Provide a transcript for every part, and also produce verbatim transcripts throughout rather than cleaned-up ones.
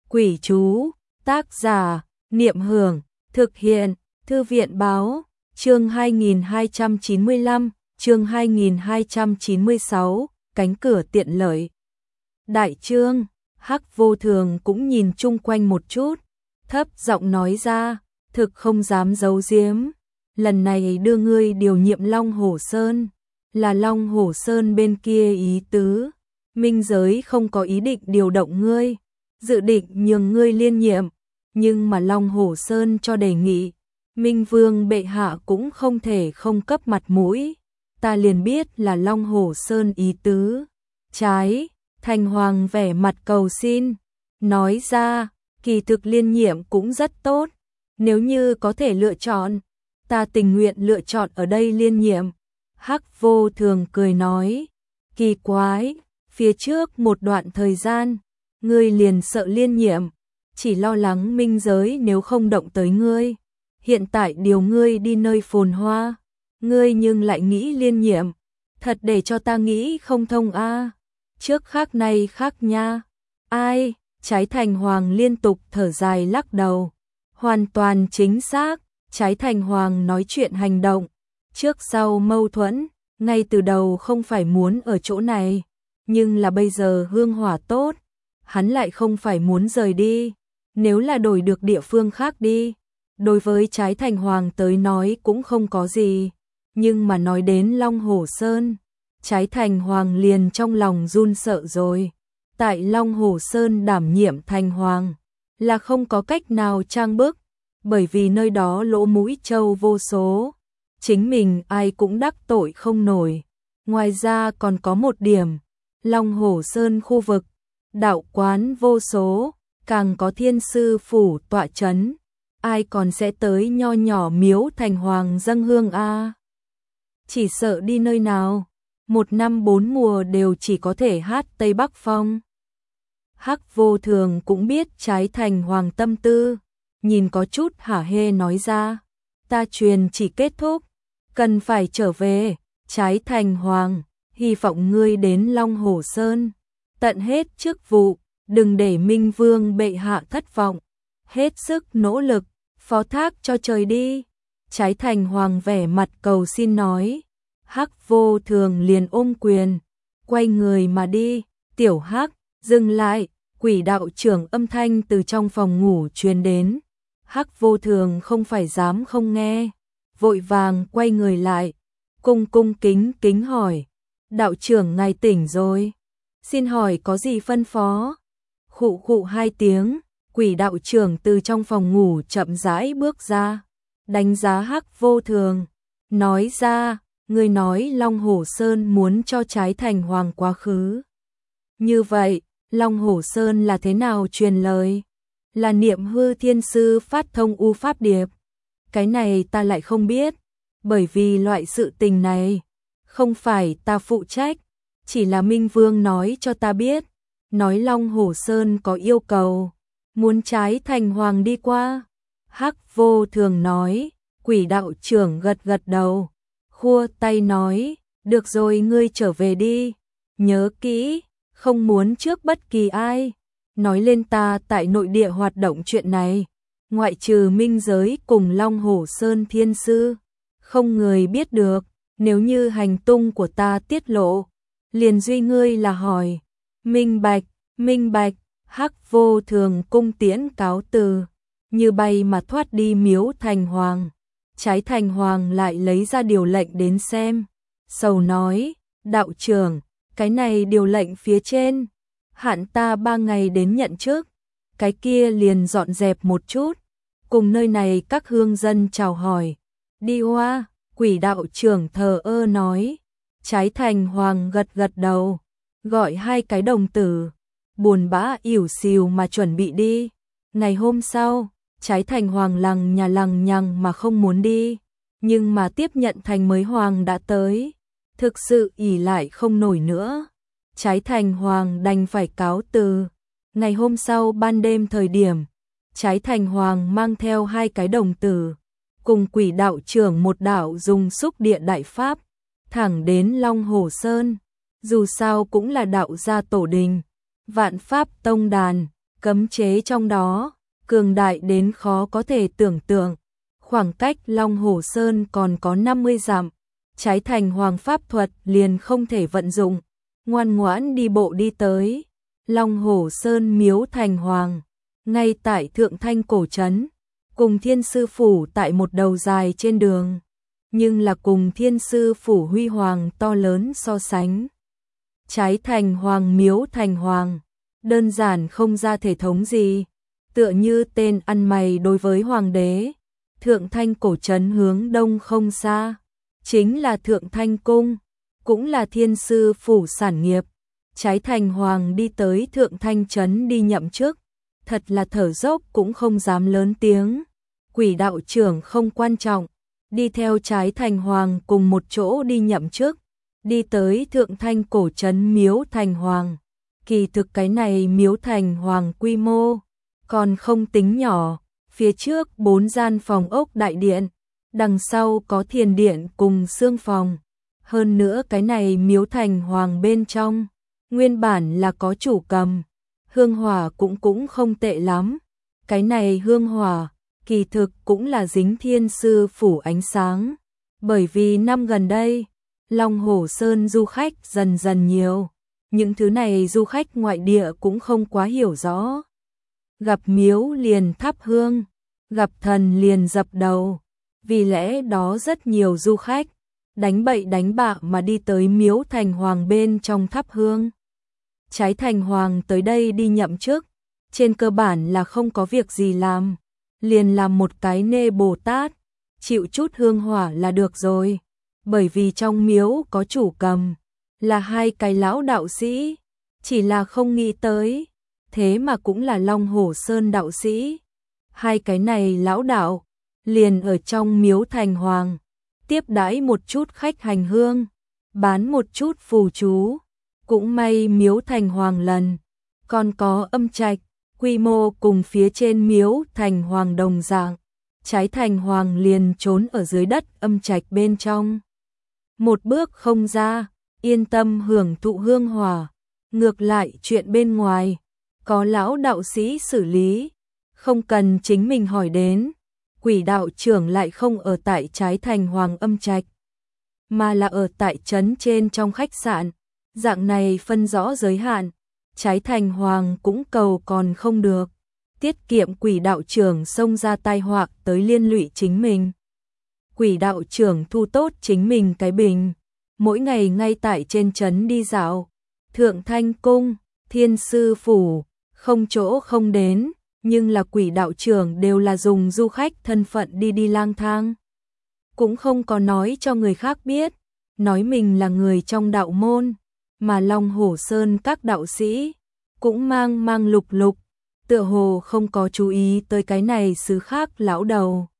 Quỷ chú, tác giả, Niệm Hưởng, thực hiện, Thư viện Báo, chương hai nghìn hai trăm chín mươi lăm, chương hai nghìn hai trăm chín mươi sáu, cánh cửa tiện lợi. Đại chương, Hắc Vô Thường cũng nhìn chung quanh một chút, thấp giọng nói ra, thực không dám giấu giếm, lần này đưa ngươi điều nhiệm Long Hổ Sơn, là Long Hổ Sơn bên kia ý tứ, minh giới không có ý định điều động ngươi, dự định nhường ngươi liên nhiệm, nhưng mà Long Hổ Sơn cho đề nghị, Minh Vương bệ hạ cũng không thể không cấp mặt mũi, ta liền biết là Long Hổ Sơn ý tứ. Trái, Thành Hoàng vẻ mặt cầu xin, nói ra, kỳ thực liên nhiệm cũng rất tốt, nếu như có thể lựa chọn, ta tình nguyện lựa chọn ở đây liên nhiệm. Hắc Vô Thường cười nói, kỳ quái, phía trước một đoạn thời gian, ngươi liền sợ liên nhiệm, chỉ lo lắng minh giới nếu không động tới ngươi. Hiện tại điều ngươi đi nơi phồn hoa, ngươi nhưng lại nghĩ liên nhiệm, thật để cho ta nghĩ không thông a. À. Trước khác nay khác nha. Ai? Trái Thành Hoàng liên tục thở dài lắc đầu. Hoàn toàn chính xác, Trái Thành Hoàng nói chuyện hành động, trước sau mâu thuẫn, ngay từ đầu không phải muốn ở chỗ này, nhưng là bây giờ hương hỏa tốt, hắn lại không phải muốn rời đi, nếu là đổi được địa phương khác đi. Đối với Trái Thành Hoàng tới nói cũng không có gì, nhưng mà nói đến Long Hổ Sơn, Trái Thành Hoàng liền trong lòng run sợ rồi. Tại Long Hổ Sơn đảm nhiệm Thành Hoàng là không có cách nào trang bức, bởi vì nơi đó lỗ mũi trâu vô số, chính mình ai cũng đắc tội không nổi. Ngoài ra còn có một điểm, Long Hổ Sơn khu vực, đạo quán vô số, càng có thiên sư phủ tọa chấn. Ai còn sẽ tới nho nhỏ miếu Thành Hoàng dâng hương a? À? Chỉ sợ đi nơi nào, một năm bốn mùa đều chỉ có thể hát Tây Bắc Phong. Hắc Vô Thường cũng biết Trái Thành Hoàng tâm tư, nhìn có chút hả hê nói ra, ta truyền chỉ kết thúc, cần phải trở về, Trái Thành Hoàng, hy vọng ngươi đến Long Hổ Sơn, tận hết chức vụ, đừng để Minh Vương bệ hạ thất vọng. Hết sức nỗ lực, phó thác cho trời đi. Trái Thành Hoàng vẻ mặt cầu xin nói. Hắc Vô Thường liền ôm quyền, quay người mà đi. Tiểu Hắc, dừng lại, quỷ đạo trưởng âm thanh từ trong phòng ngủ truyền đến. Hắc Vô Thường không phải dám không nghe, vội vàng quay người lại, cung cung kính kính hỏi. Đạo trưởng ngài tỉnh rồi, xin hỏi có gì phân phó? Khụ khụ hai tiếng. Quỷ đạo trưởng từ trong phòng ngủ chậm rãi bước ra, đánh giá Hắc Vô Thường, nói ra, người nói Long Hổ Sơn muốn cho Trái Thành Hoàng quá khứ. Như vậy, Long Hổ Sơn là thế nào truyền lời? Là Niệm Hư Thiên Sư phát thông u pháp điệp. Cái này ta lại không biết, bởi vì loại sự tình này, không phải ta phụ trách, chỉ là Minh Vương nói cho ta biết, nói Long Hổ Sơn có yêu cầu. Muốn Trái Thành Hoàng đi qua. Hắc Vô Thường nói, quỷ đạo trưởng gật gật đầu, khua tay nói, được rồi ngươi trở về đi, nhớ kỹ, không muốn trước bất kỳ ai, nói lên ta tại nội địa hoạt động chuyện này, ngoại trừ minh giới cùng Long Hổ Sơn Thiên Sư, không người biết được, nếu như hành tung của ta tiết lộ, liền duy ngươi là hỏi, minh bạch, minh bạch. Hắc Vô Thường cung tiễn cáo từ, như bay mà thoát đi miếu Thành Hoàng. Trái Thành Hoàng lại lấy ra điều lệnh đến xem, sầu nói, đạo trưởng, cái này điều lệnh phía trên, hạn ta ba ngày đến nhận chức, cái kia liền dọn dẹp một chút, cùng nơi này các hương dân chào hỏi. Đi hoa, quỷ đạo trưởng thờ ơ nói, Trái Thành Hoàng gật gật đầu, gọi hai cái đồng tử. Buồn bã ỉu xìu mà chuẩn bị đi. Ngày hôm sau, Trái Thành Hoàng lằng nhà lằng nhằng mà không muốn đi, nhưng mà tiếp nhận thành mới hoàng đã tới, thực sự ỉ lại không nổi nữa. Trái Thành Hoàng đành phải cáo từ. Ngày hôm sau ban đêm thời điểm, Trái Thành Hoàng mang theo hai cái đồng tử, cùng quỷ đạo trưởng một đạo dùng xúc địa đại pháp, thẳng đến Long Hổ Sơn, dù sao cũng là đạo gia tổ đình. Vạn Pháp Tông Đàn, Cấm chế trong đó, cường đại đến khó có thể tưởng tượng. Khoảng cách Long Hổ Sơn còn có năm mươi dặm, Trái Thành Hoàng pháp thuật liền không thể vận dụng, ngoan ngoãn đi bộ đi tới. Long Hổ Sơn miếu Thành Hoàng, ngay tại Thượng Thanh cổ trấn, cùng Thiên Sư phủ tại một đầu dài trên đường, nhưng là cùng Thiên Sư phủ huy hoàng to lớn so sánh. Trái Thành Hoàng miếu Thành Hoàng, đơn giản không ra thể thống gì, tựa như tên ăn mày đối với hoàng đế. Thượng Thanh cổ trấn hướng đông không xa, chính là Thượng Thanh cung, cũng là Thiên Sư phủ sản nghiệp. Trái Thành Hoàng đi tới Thượng Thanh trấn đi nhậm chức, thật là thở dốc cũng không dám lớn tiếng. Quỷ đạo trưởng không quan trọng, đi theo Trái Thành Hoàng cùng một chỗ đi nhậm chức, đi tới Thượng Thanh cổ trấn miếu Thành Hoàng. Kỳ thực cái này miếu Thành Hoàng quy mô còn không tính nhỏ, phía trước bốn gian phòng ốc đại điện, đằng sau có thiền điện cùng xương phòng. Hơn nữa cái này miếu Thành Hoàng bên trong, nguyên bản là có chủ cầm, hương hỏa cũng cũng không tệ lắm. Cái này hương hỏa, kỳ thực cũng là dính Thiên Sư phủ ánh sáng, bởi vì năm gần đây, Long Hổ Sơn du khách dần dần nhiều, những thứ này du khách ngoại địa cũng không quá hiểu rõ. Gặp miếu liền thắp hương, gặp thần liền dập đầu, vì lẽ đó rất nhiều du khách đánh bậy đánh bạ mà đi tới miếu Thành Hoàng bên trong thắp hương. Trái Thành Hoàng tới đây đi nhậm chức, trên cơ bản là không có việc gì làm, liền làm một cái nê Bồ Tát, chịu chút hương hỏa là được rồi, bởi vì trong miếu có chủ cầm, là hai cái lão đạo sĩ, chỉ là không nghĩ tới, thế mà cũng là Long Hổ Sơn đạo sĩ. Hai cái này lão đạo, liền ở trong miếu Thành Hoàng, tiếp đãi một chút khách hành hương, bán một chút phù chú. Cũng may miếu Thành Hoàng lần, còn có âm trạch, quy mô cùng phía trên miếu Thành Hoàng đồng dạng. Trái Thành Hoàng liền trốn ở dưới đất âm trạch bên trong. Một bước không ra, yên tâm hưởng thụ hương hỏa. Ngược lại chuyện bên ngoài, có lão đạo sĩ xử lý, không cần chính mình hỏi đến. Quỷ đạo trưởng lại không ở tại Trái Thành Hoàng âm trạch, mà là ở tại trấn trên trong khách sạn. Dạng này phân rõ giới hạn, Trái Thành Hoàng cũng cầu còn không được, tiết kiệm quỷ đạo trưởng xông ra tai họa tới liên lụy chính mình. Quỷ đạo trưởng thu tốt chính mình cái bình, mỗi ngày ngay tại trên trấn đi dạo, Thượng Thanh cung, Thiên Sư phủ, không chỗ không đến, nhưng là quỷ đạo trưởng đều là dùng du khách thân phận đi đi lang thang, cũng không có nói cho người khác biết, nói mình là người trong đạo môn. Mà Long Hổ Sơn các đạo sĩ cũng mang mang lục lục, tựa hồ không có chú ý tới cái này xứ khác lão đầu.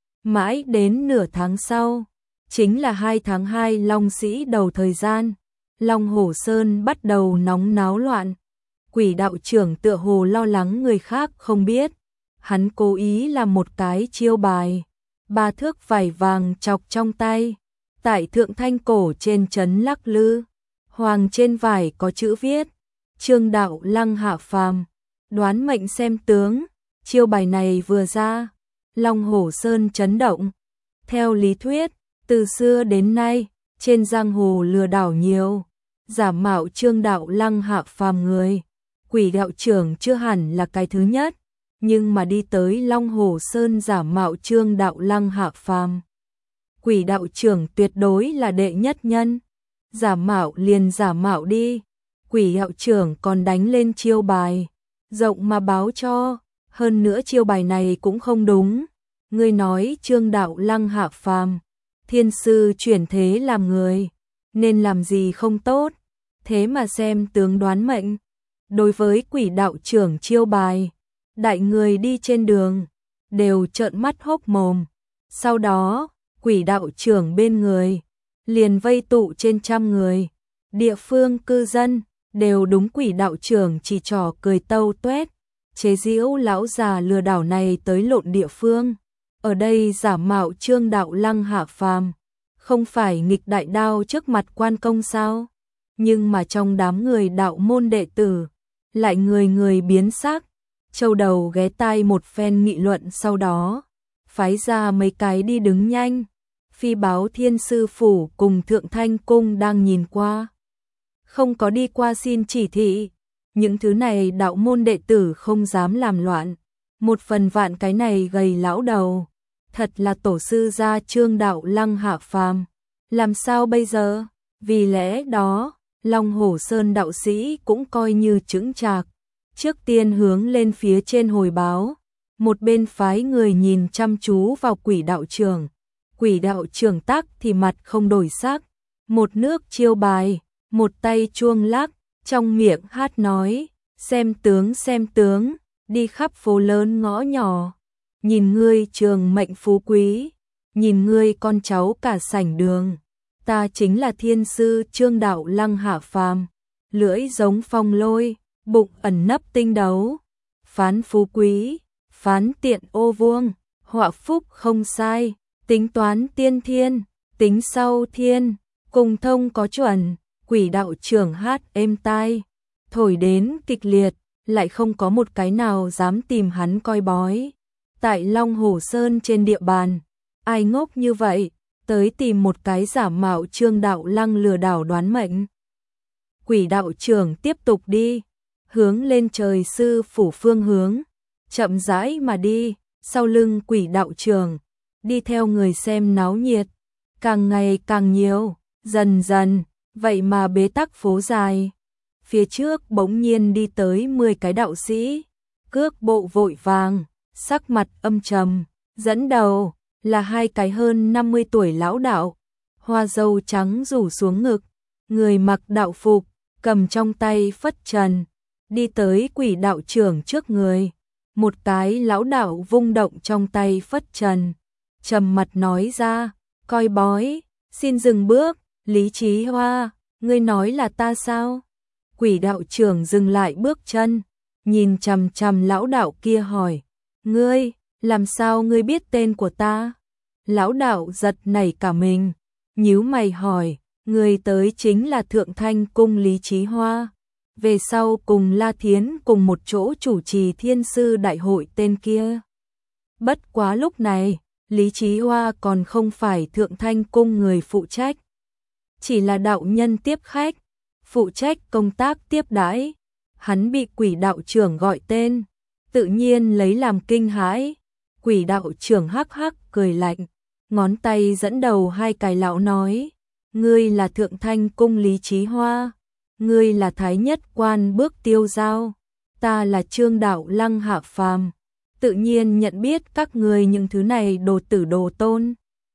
Mãi đến nửa tháng sau, chính là hai tháng hai Long Sĩ đầu thời gian, Long Hổ Sơn bắt đầu nóng náo loạn. Quỷ đạo trưởng tựa hồ lo lắng người khác không biết, hắn cố ý làm một cái chiêu bài, ba thước vải vàng chọc trong tay, tại Thượng Thanh cổ trên trấn lắc lư. Hoàng trên vải có chữ viết, Trương đạo lăng hạ phàm, đoán mệnh xem tướng. Chiêu bài này vừa ra, Long Hổ Sơn chấn động. Theo lý thuyết, từ xưa đến nay, trên giang hồ lừa đảo nhiều, giả mạo Trương đạo lăng hạ phàm người, quỷ đạo trưởng chưa hẳn là cái thứ nhất, nhưng mà đi tới Long Hổ Sơn giả mạo Trương đạo lăng hạ phàm, quỷ đạo trưởng tuyệt đối là đệ nhất nhân. Giả mạo liền giả mạo đi, quỷ đạo trưởng còn đánh lên chiêu bài, rộng mà báo cho, hơn nữa chiêu bài này cũng không đúng. Ngươi nói Trương đạo lăng hạ phàm, Thiên Sư chuyển thế làm người, nên làm gì không tốt, thế mà xem tướng đoán mệnh. Đối với quỷ đạo trưởng chiêu bài, đại người đi trên đường, đều trợn mắt hốc mồm. Sau đó, quỷ đạo trưởng bên người liền vây tụ trên trăm người, địa phương cư dân đều đúng quỷ đạo trưởng chỉ trỏ cười tâu tuét, chế giễu lão già lừa đảo này tới lộn địa phương. Ở đây giả mạo Trương đạo lăng hạ phàm, không phải nghịch đại đao trước mặt quan công sao? Nhưng mà trong đám người đạo môn đệ tử, lại người người biến sắc, Châu đầu ghé tai một phen nghị luận, sau đó phái ra mấy cái đi đứng nhanh. Phi báo Thiên Sư Phủ cùng Thượng Thanh Cung đang nhìn qua, không có đi qua xin chỉ thị. Những thứ này đạo môn đệ tử không dám làm loạn. Một phần vạn cái này gầy lão đầu, thật là tổ sư gia Trương Đạo Lăng hạ phàm. Làm sao bây giờ? Vì lẽ đó, Long Hổ Sơn đạo sĩ cũng coi như chững chạc. Trước tiên hướng lên phía trên hồi báo, một bên phái người nhìn chăm chú vào Quỷ đạo trưởng. Quỷ đạo trưởng tắc thì mặt không đổi sắc, một nước chiêu bài, một tay chuông lắc, trong miệng hát nói, xem tướng xem tướng, đi khắp phố lớn ngõ nhỏ, nhìn ngươi trường mệnh phú quý, nhìn ngươi con cháu cả sảnh đường, ta chính là thiên sư Trương Đạo Lăng hạ phàm, lưỡi giống phong lôi, bụng ẩn nấp tinh đấu, phán phú quý, phán tiện ô vuông, họa phúc không sai, tính toán tiên thiên, tính sau thiên, cùng thông có chuẩn. Quỷ đạo trưởng hát êm tai, thổi đến kịch liệt, lại không có một cái nào dám tìm hắn coi bói. Tại Long Hổ Sơn trên địa bàn, ai ngốc như vậy, tới tìm một cái giả mạo Trương Đạo Lăng lừa đảo đoán mệnh. Quỷ đạo trưởng tiếp tục đi, hướng lên trời sư phủ phương hướng, chậm rãi mà đi, sau lưng quỷ đạo trưởng, đi theo người xem náo nhiệt, càng ngày càng nhiều, dần dần. Vậy mà bế tắc phố dài, phía trước bỗng nhiên đi tới mười cái đạo sĩ, cước bộ vội vàng, sắc mặt âm trầm, dẫn đầu là hai cái hơn năm mươi tuổi lão đạo, hoa râu trắng rủ xuống ngực, người mặc đạo phục, cầm trong tay phất trần, đi tới quỷ đạo trưởng trước người. Một cái lão đạo vung động trong tay phất trần, trầm mặt nói ra, coi bói, xin dừng bước. Lý Chí Hoa, ngươi nói là ta sao? Quỷ đạo trưởng dừng lại bước chân, nhìn chằm chằm lão đạo kia hỏi, ngươi, làm sao ngươi biết tên của ta? Lão đạo giật nảy cả mình, nhíu mày hỏi, ngươi tới chính là Thượng Thanh Cung Lý Chí Hoa, về sau cùng La Thiến cùng một chỗ chủ trì Thiên Sư Đại hội tên kia. Bất quá lúc này, Lý Chí Hoa còn không phải Thượng Thanh Cung người phụ trách, chỉ là đạo nhân tiếp khách, phụ trách công tác tiếp đãi. Hắn bị quỷ đạo trưởng gọi tên, tự nhiên lấy làm kinh hãi. Quỷ đạo trưởng hắc hắc cười lạnh, ngón tay dẫn đầu hai cái lão nói, ngươi là Thượng Thanh Cung Lý Chí Hoa, ngươi là Thái Nhất Quan Bước Tiêu Giao, ta là Trương Đạo Lăng hạ phàm, tự nhiên nhận biết các ngươi những thứ này đồ tử đồ tôn.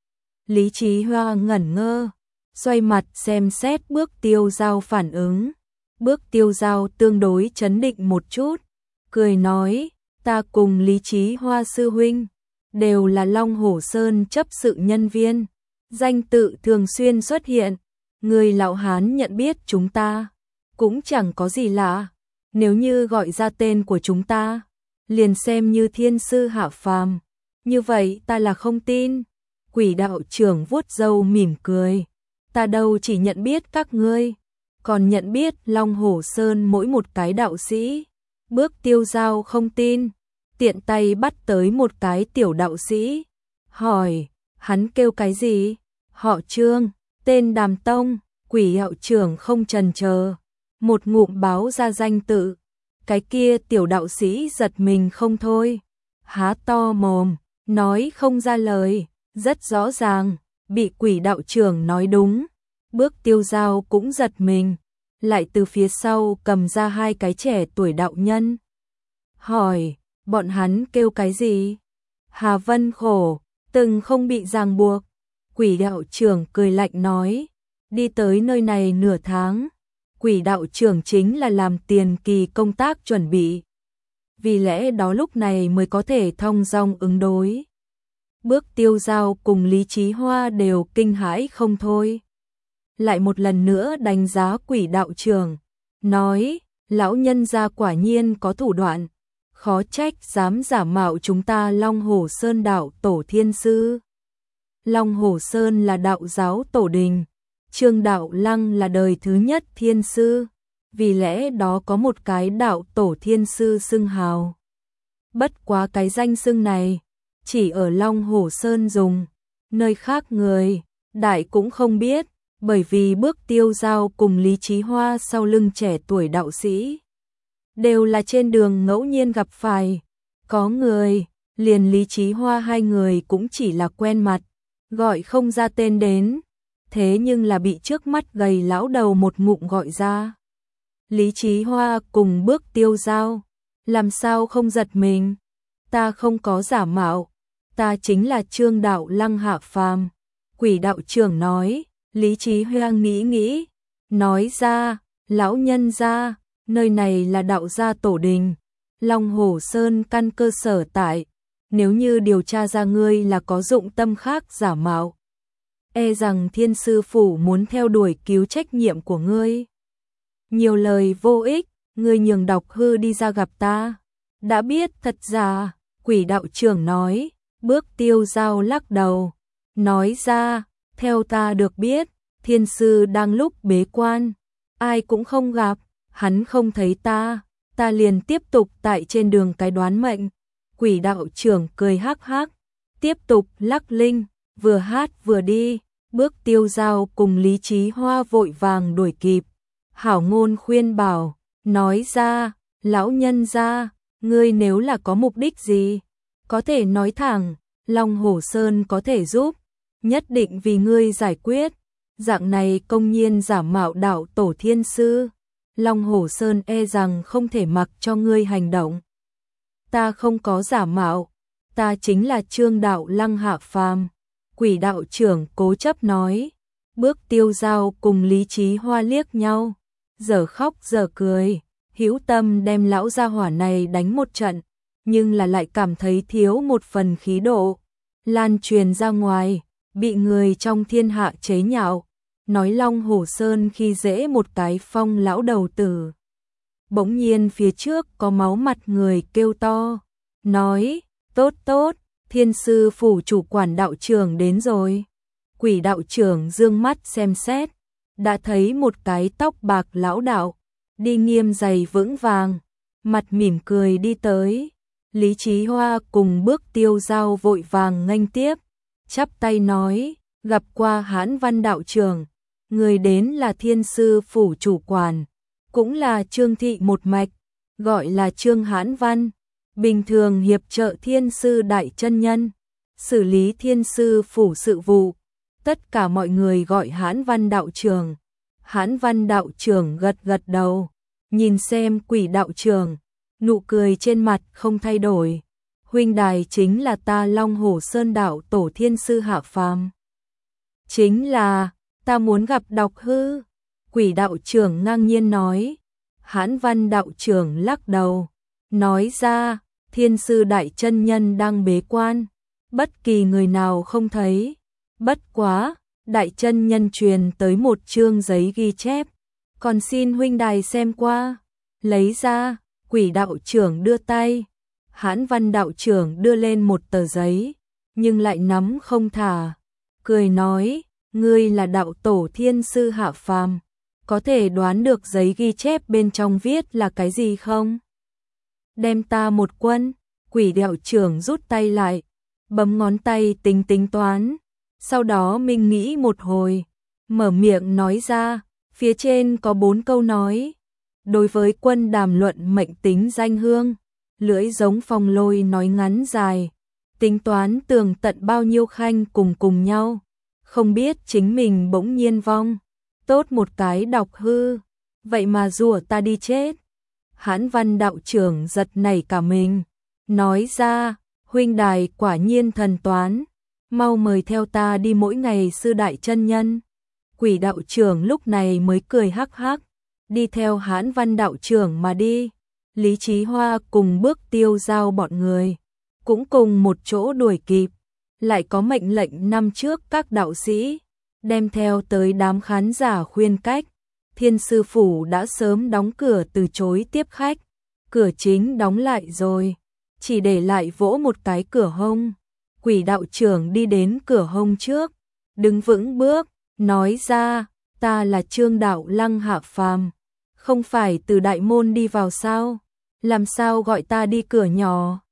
Lý Chí Hoa ngẩn ngơ, xoay mặt xem xét Bước Tiêu Giao phản ứng. Bước Tiêu Giao tương đối trấn định một chút, cười nói, ta cùng Lý Chí Hoa sư huynh, đều là Long Hổ Sơn chấp sự nhân viên, danh tự thường xuyên xuất hiện, người lão hán nhận biết chúng ta, cũng chẳng có gì lạ, nếu như gọi ra tên của chúng ta, liền xem như thiên sư hạ phàm, như vậy ta là không tin. Quỷ đạo trưởng vuốt râu mỉm cười, ta đâu chỉ nhận biết các ngươi, còn nhận biết Long Hổ Sơn mỗi một cái đạo sĩ. Bước Tiêu Giao không tin, tiện tay bắt tới một cái tiểu đạo sĩ, hỏi, hắn kêu cái gì? Họ Trương, tên Đàm Tông. Quỷ đạo trưởng không chần chờ, một ngụm báo ra danh tự. Cái kia tiểu đạo sĩ giật mình không thôi, há to mồm, nói không ra lời, rất rõ ràng, bị quỷ đạo trưởng nói đúng. Bước Tiêu Giao cũng giật mình, lại từ phía sau cầm ra hai cái trẻ tuổi đạo nhân. Hỏi, bọn hắn kêu cái gì? Hà Vân Khổ, từng không bị ràng buộc. Quỷ đạo trưởng cười lạnh nói, đi tới nơi này nửa tháng. Quỷ đạo trưởng chính là làm tiền kỳ công tác chuẩn bị, vì lẽ đó lúc này mới có thể thong dong ứng đối. Bước Tiêu Giao cùng Lý Chí Hoa đều kinh hãi không thôi. Lại một lần nữa đánh giá quỷ đạo trưởng, nói, lão nhân gia quả nhiên có thủ đoạn, khó trách dám giả mạo chúng ta Long Hổ Sơn đạo tổ thiên sư. Long Hổ Sơn là đạo giáo tổ đình, Trương Đạo Lăng là đời thứ nhất thiên sư, vì lẽ đó có một cái đạo tổ thiên sư xưng hào. bất quá cái danh xưng này chỉ ở Long Hổ Sơn dùng, nơi khác người đại cũng không biết, bởi vì Bước Tiêu Dao cùng Lý Chí Hoa sau lưng trẻ tuổi đạo sĩ đều là trên đường ngẫu nhiên gặp phải, có người liền Lý Chí Hoa hai người cũng chỉ là quen mặt, gọi không ra tên đến, thế nhưng là bị trước mắt gầy lão đầu một ngụm gọi ra. Lý Chí Hoa cùng Bước Tiêu Dao, làm sao không giật mình? Ta không có giả mạo, ta chính là Trương đạo Lăng hạ phàm. Quỷ đạo trưởng nói. Lý Chí Hoa nghĩ nghĩ, nói ra, lão nhân gia, nơi này là đạo gia tổ đình, Long Hổ Sơn căn cơ sở tại, nếu như điều tra ra ngươi là có dụng tâm khác giả mạo, e rằng Thiên sư phủ muốn theo đuổi cứu trách nhiệm của ngươi. Nhiều lời vô ích, ngươi nhường Độc Hư đi ra gặp ta. Đã biết thật giả, quỷ đạo trưởng nói. Bước Tiêu Dao lắc đầu, nói ra, theo ta được biết, Thiên sư đang lúc bế quan, ai cũng không gặp, hắn không thấy ta, ta liền tiếp tục tại trên đường cái đoán mệnh. Quỷ đạo trưởng cười hắc hắc, tiếp tục lắc linh, vừa hát vừa đi. Bước Tiêu Dao cùng Lý Chí Hoa vội vàng đuổi kịp, hảo ngôn khuyên bảo, nói ra, lão nhân gia, ngươi nếu là có mục đích gì, có thể nói thẳng, Long Hổ Sơn có thể giúp, nhất định vì ngươi giải quyết. Dạng này công nhiên giả mạo đạo tổ Thiên sư, Long Hổ Sơn e rằng không thể mặc cho ngươi hành động. Ta không có giả mạo, ta chính là Trương đạo Lăng hạ phàm. Quỷ đạo trưởng cố chấp nói. Bước Tiêu Dao cùng Lý Chí Hoa liếc nhau, giờ khóc giờ cười, hữu tâm đem lão gia hỏa này đánh một trận, nhưng là lại cảm thấy thiếu một phần khí độ, lan truyền ra ngoài, bị người trong thiên hạ chế nhạo, nói Long Hổ Sơn khi dễ một cái Phong lão đầu tử. Bỗng nhiên phía trước có máu mặt người kêu to, nói, tốt tốt, Thiên sư phủ chủ quản đạo trưởng đến rồi. Quỷ đạo trưởng dương mắt xem xét, đã thấy một cái tóc bạc lão đạo, đi nghiêm giày vững vàng, mặt mỉm cười đi tới. Lý Chí Hoa cùng Bước Tiêu Dao vội vàng nghênh tiếp, chắp tay nói, gặp qua Hãn Văn đạo trưởng, người đến là Thiên sư phủ chủ quản, cũng là Trương thị một mạch, gọi là Trương Hãn Văn, bình thường hiệp trợ Thiên sư đại chân nhân, xử lý Thiên sư phủ sự vụ, tất cả mọi người gọi Hãn Văn đạo trưởng. Hãn Văn đạo trưởng gật gật đầu, nhìn xem quỷ đạo trưởng, nụ cười trên mặt không thay đổi. Huynh đài chính là ta Long Hổ Sơn đạo tổ Thiên sư hạ phàm. Chính là, ta muốn gặp Độc Hư. Quỷ đạo trưởng ngang nhiên nói. Hãn Văn đạo trưởng lắc đầu, nói ra, Thiên sư đại chân nhân đang bế quan, bất kỳ người nào không thấy. Bất quá, đại chân nhân truyền tới một chương giấy ghi chép, còn xin huynh đài xem qua. Lấy ra, quỷ đạo trưởng đưa tay, Hãn Văn đạo trưởng đưa lên một tờ giấy, nhưng lại nắm không thả, cười nói, ngươi là đạo tổ Thiên sư hạ phàm, có thể đoán được giấy ghi chép bên trong viết là cái gì không? Đem ta một quân. Quỷ đạo trưởng rút tay lại, bấm ngón tay tính tính toán, sau đó minh nghĩ một hồi, mở miệng nói ra, phía trên có bốn câu nói. Đối với quân đàm luận mệnh tính danh hương, lưỡi giống phong lôi nói ngắn dài, tính toán tường tận bao nhiêu khanh cùng cùng nhau, không biết chính mình bỗng nhiên vong, tốt một cái Độc Hư, vậy mà rủa ta đi chết. Hãn Văn đạo trưởng giật nảy cả mình, nói ra, huynh đài quả nhiên thần toán, mau mời theo ta đi mỗi ngày sư đại chân nhân. Quỷ đạo trưởng lúc này mới cười hắc hắc, đi theo Hãn Văn đạo trưởng mà đi. Lý Chí Hoa cùng Bước Tiêu Dao bọn người, cũng cùng một chỗ đuổi kịp, lại có mệnh lệnh năm trước các đạo sĩ, đem theo tới đám khán giả khuyên cách. Thiên sư phủ đã sớm đóng cửa từ chối tiếp khách, cửa chính đóng lại rồi, chỉ để lại vỗ một cái cửa hông. Quỷ đạo trưởng đi đến cửa hông trước, đứng vững bước, nói ra, ta là Trương đạo Lăng hạ phàm, không phải từ đại môn đi vào sao, làm sao gọi ta đi cửa nhỏ.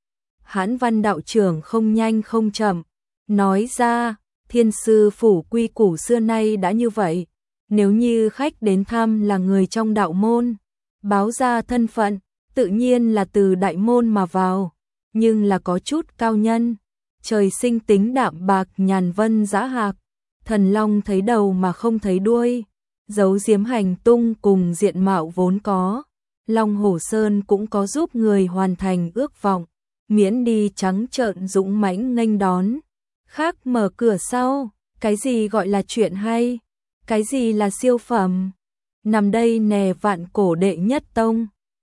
Hãn Văn đạo trưởng không nhanh không chậm, nói ra, Thiên sư phủ quy củ xưa nay đã như vậy, nếu như khách đến thăm là người trong đạo môn, báo ra thân phận, tự nhiên là từ đại môn mà vào, nhưng là có chút cao nhân, trời sinh tính đạm bạc nhàn vân dã hạc, thần long thấy đầu mà không thấy đuôi, giấu giếm hành tung cùng diện mạo vốn có, Long Hổ Sơn cũng có giúp người hoàn thành ước vọng, miễn đi trắng trợn dũng mãnh nghênh đón. Khác mở cửa sau, cái gì gọi là chuyện hay, cái gì là siêu phẩm, nằm đây nè vạn cổ đệ nhất tông.